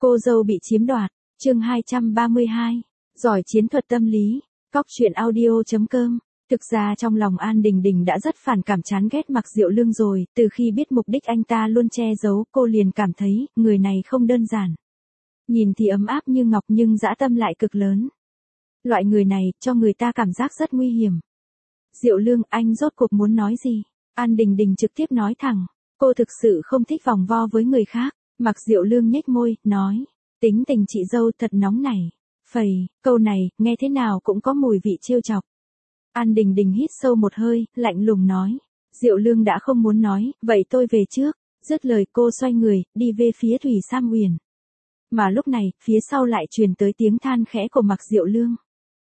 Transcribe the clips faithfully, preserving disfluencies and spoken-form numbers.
Cô dâu bị chiếm đoạt, chương hai trăm ba mươi hai, giỏi chiến thuật tâm lý, cóc truyện audio.com. Thực ra trong lòng An Đình Đình đã rất phản cảm chán ghét Mạc Diệu Lương rồi, từ khi biết mục đích anh ta luôn che giấu, cô liền cảm thấy, người này không đơn giản. Nhìn thì ấm áp như ngọc nhưng dã tâm lại cực lớn. Loại người này, cho người ta cảm giác rất nguy hiểm. Diệu Lương, anh rốt cuộc muốn nói gì? An Đình Đình trực tiếp nói thẳng, cô thực sự không thích vòng vo với người khác. Mạc Diệu Lương nhếch môi, nói, tính tình chị dâu thật nóng nảy. Phầy, câu này, nghe thế nào cũng có mùi vị trêu chọc. An Đình Đình hít sâu một hơi, lạnh lùng nói. Diệu Lương đã không muốn nói, vậy tôi về trước. Dứt lời cô xoay người, đi về phía Thủy Sam Huyền. Mà lúc này, phía sau lại truyền tới tiếng than khẽ của Mạc Diệu Lương.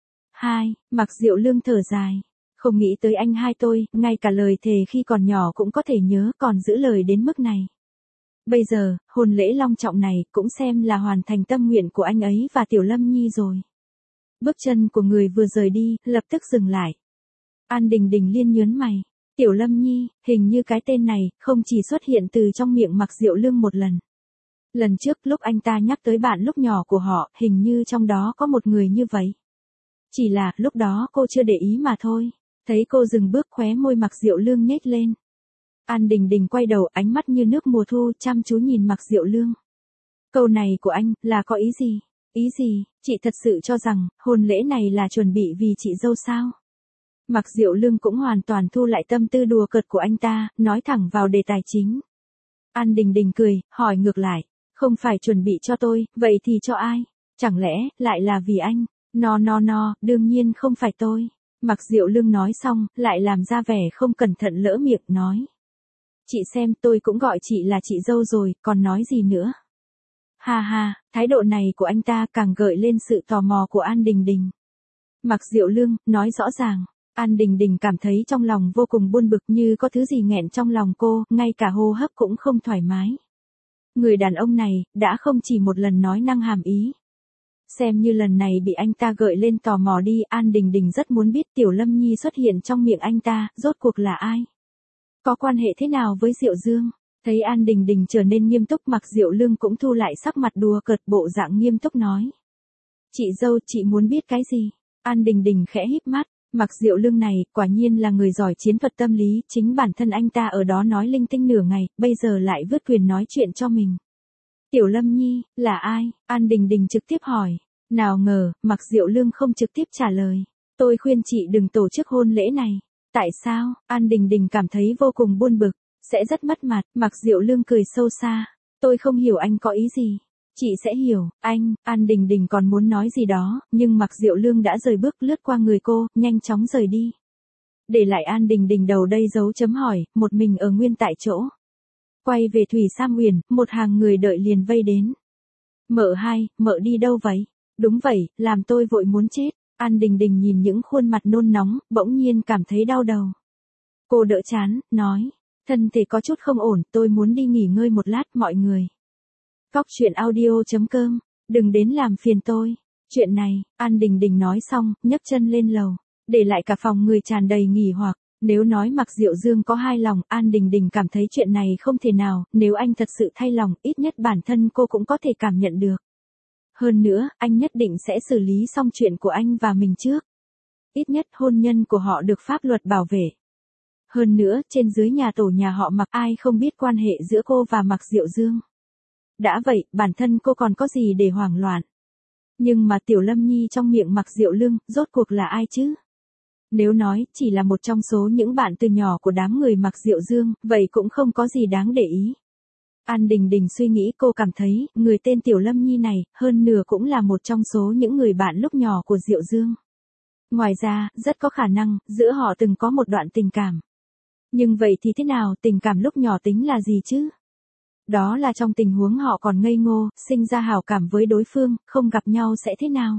Hai, Mạc Diệu Lương thở dài. Không nghĩ tới anh hai tôi, ngay cả lời thề khi còn nhỏ cũng có thể nhớ còn giữ lời đến mức này. Bây giờ, hôn lễ long trọng này cũng xem là hoàn thành tâm nguyện của anh ấy và Tiểu Lâm Nhi rồi. Bước chân của người vừa rời đi, lập tức dừng lại. An Đình Đình liên nhớn mày. Tiểu Lâm Nhi, hình như cái tên này, không chỉ xuất hiện từ trong miệng Mạc Diệu Lương một lần. Lần trước lúc anh ta nhắc tới bạn lúc nhỏ của họ, hình như trong đó có một người như vậy. Chỉ là, lúc đó cô chưa để ý mà thôi. Thấy cô dừng bước khóe môi Mạc Diệu Lương nhếch lên. An Đình Đình quay đầu, ánh mắt như nước mùa thu, chăm chú nhìn Mạc Diệu Lương. Câu này của anh, là có ý gì? Ý gì? Chị thật sự cho rằng, hôn lễ này là chuẩn bị vì chị dâu sao? Mạc Diệu Lương cũng hoàn toàn thu lại tâm tư đùa cợt của anh ta, nói thẳng vào đề tài chính. An Đình Đình cười, hỏi ngược lại, không phải chuẩn bị cho tôi, vậy thì cho ai? Chẳng lẽ, lại là vì anh? No no no, đương nhiên không phải tôi. Mạc Diệu Lương nói xong, lại làm ra vẻ không cẩn thận lỡ miệng, nói. Chị xem, tôi cũng gọi chị là chị dâu rồi, còn nói gì nữa? Ha ha, thái độ này của anh ta càng gợi lên sự tò mò của An Đình Đình. Mạc Diệu Lương, nói rõ ràng. An Đình Đình cảm thấy trong lòng vô cùng buồn bực, như có thứ gì nghẹn trong lòng cô, ngay cả hô hấp cũng không thoải mái. Người đàn ông này, đã không chỉ một lần nói năng hàm ý. Xem như lần này bị anh ta gợi lên tò mò đi, An Đình Đình rất muốn biết Tiểu Lâm Nhi xuất hiện trong miệng anh ta, rốt cuộc là ai? Có quan hệ thế nào với Diệu Dương? Thấy An Đình Đình trở nên nghiêm túc, Mạc Diệu Lương cũng thu lại sắc mặt đùa cợt, bộ dạng nghiêm túc nói. Chị dâu, chị muốn biết cái gì? An Đình Đình khẽ híp mắt. Mạc Diệu Lương này, quả nhiên là người giỏi chiến thuật tâm lý, chính bản thân anh ta ở đó nói linh tinh nửa ngày, bây giờ lại vứt quyền nói chuyện cho mình. Tiểu Lâm Nhi, là ai? An Đình Đình trực tiếp hỏi. Nào ngờ, Mạc Diệu Lương không trực tiếp trả lời. Tôi khuyên chị đừng tổ chức hôn lễ này. Tại sao? An Đình Đình cảm thấy vô cùng buồn bực, sẽ rất mất mặt. Mạc Diệu Lương cười sâu xa. Tôi không hiểu anh có ý gì. Chị sẽ hiểu, anh. An Đình Đình còn muốn nói gì đó, nhưng Mạc Diệu Lương đã rời bước lướt qua người cô, nhanh chóng rời đi. Để lại An Đình Đình đầu đây dấu chấm hỏi, một mình ở nguyên tại chỗ. Quay về Thủy Sam Huyền, một hàng người đợi liền vây đến. Mợ hai, mợ đi đâu vậy? Đúng vậy, làm tôi vội muốn chết. An Đình Đình nhìn những khuôn mặt nôn nóng, bỗng nhiên cảm thấy đau đầu. Cô đỡ chán, nói, thân thể có chút không ổn, tôi muốn đi nghỉ ngơi một lát mọi người. Cóc truyện audio.com, đừng đến làm phiền tôi. Chuyện này, An Đình Đình nói xong, nhấc chân lên lầu, để lại cả phòng người tràn đầy nghỉ hoặc. Nếu nói Mạc Diệu Dương có hai lòng, An Đình Đình cảm thấy chuyện này không thể nào, nếu anh thật sự thay lòng, ít nhất bản thân cô cũng có thể cảm nhận được. Hơn nữa, anh nhất định sẽ xử lý xong chuyện của anh và mình trước. Ít nhất hôn nhân của họ được pháp luật bảo vệ. Hơn nữa, trên dưới nhà tổ nhà họ Mạc ai không biết quan hệ giữa cô và Mạc Diệu Dương. Đã vậy, bản thân cô còn có gì để hoảng loạn. Nhưng mà Tiểu Lâm Nhi trong miệng Mạc Diệu Lương, rốt cuộc là ai chứ? Nếu nói, chỉ là một trong số những bạn từ nhỏ của đám người Mạc Diệu Dương, vậy cũng không có gì đáng để ý. An Đình Đình suy nghĩ, cô cảm thấy, người tên Tiểu Lâm Nhi này, hơn nửa cũng là một trong số những người bạn lúc nhỏ của Diệu Dương. Ngoài ra, rất có khả năng, giữa họ từng có một đoạn tình cảm. Nhưng vậy thì thế nào, tình cảm lúc nhỏ tính là gì chứ? Đó là trong tình huống họ còn ngây ngô, sinh ra hảo cảm với đối phương, không gặp nhau sẽ thế nào?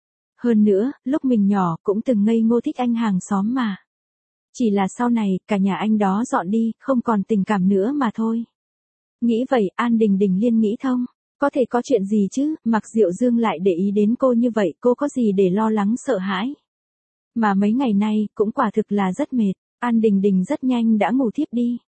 Hơn nữa, lúc mình nhỏ cũng từng ngây ngô thích anh hàng xóm mà. Chỉ là sau này, cả nhà anh đó dọn đi, không còn tình cảm nữa mà thôi. Nghĩ vậy, An Đình Đình liên nghĩ thông. Có thể có chuyện gì chứ, Mạc Diệu Dương lại để ý đến cô như vậy, cô có gì để lo lắng sợ hãi. Mà mấy ngày nay, cũng quả thực là rất mệt. An Đình Đình rất nhanh đã ngủ thiếp đi.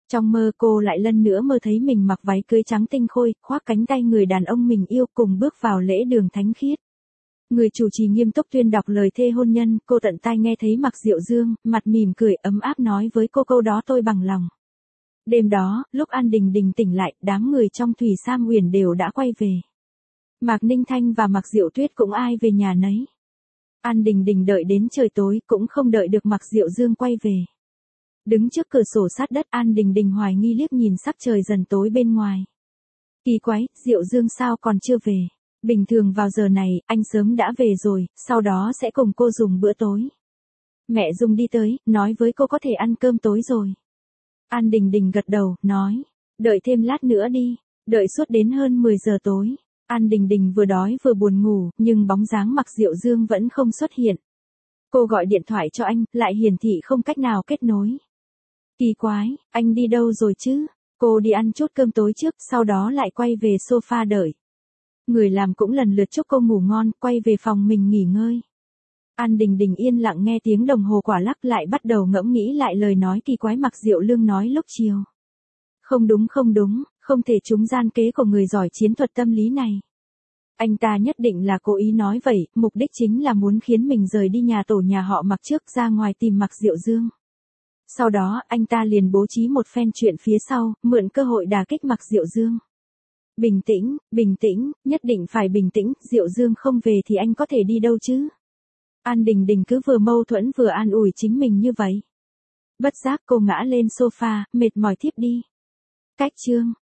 Trong mơ cô lại lần nữa mơ thấy mình mặc váy cưới trắng tinh khôi, khoác cánh tay người đàn ông mình yêu cùng bước vào lễ đường thánh khiết. Người chủ trì nghiêm túc tuyên đọc lời thề hôn nhân, cô tận tai nghe thấy Mạc Diệu Dương, mặt mỉm cười ấm áp nói với cô câu đó tôi bằng lòng. Đêm đó, lúc An Đình Đình tỉnh lại, đám người trong Thủy Sam Huyền đều đã quay về. Mạc Ninh Thanh và Mạc Diệu Tuyết cũng ai về nhà nấy. An Đình Đình đợi đến trời tối, cũng không đợi được Mạc Diệu Dương quay về. Đứng trước cửa sổ sát đất, An Đình Đình hoài nghi liếc nhìn sắc trời dần tối bên ngoài. Kỳ quái, Diệu Dương sao còn chưa về? Bình thường vào giờ này, anh sớm đã về rồi, sau đó sẽ cùng cô dùng bữa tối. Mẹ Dung đi tới, nói với cô có thể ăn cơm tối rồi. An Đình Đình gật đầu, nói, đợi thêm lát nữa đi, đợi suốt đến hơn mười giờ tối. An Đình Đình vừa đói vừa buồn ngủ, nhưng bóng dáng Mạc Diệu Dương vẫn không xuất hiện. Cô gọi điện thoại cho anh, lại hiển thị không cách nào kết nối. Kỳ quái, anh đi đâu rồi chứ? Cô đi ăn chút cơm tối trước, sau đó lại quay về sofa đợi. Người làm cũng lần lượt chúc cô ngủ ngon, quay về phòng mình nghỉ ngơi. An Đình Đình yên lặng nghe tiếng đồng hồ quả lắc, lại bắt đầu ngẫm nghĩ lại lời nói kỳ quái Mạc Diệu Lương nói lúc chiều. Không đúng không đúng, không thể trúng gian kế của người giỏi chiến thuật tâm lý này. Anh ta nhất định là cố ý nói vậy, mục đích chính là muốn khiến mình rời đi nhà tổ nhà họ Mạc trước ra ngoài tìm Mạc Diệu Dương. Sau đó, anh ta liền bố trí một phen chuyện phía sau, mượn cơ hội đả kích Mạc Diệu Dương. Bình tĩnh, bình tĩnh, nhất định phải bình tĩnh, Diệu Dương không về thì anh có thể đi đâu chứ? An Đình Đình cứ vừa mâu thuẫn vừa an ủi chính mình như vậy. Bất giác cô ngã lên sofa, mệt mỏi thiếp đi. Cách chương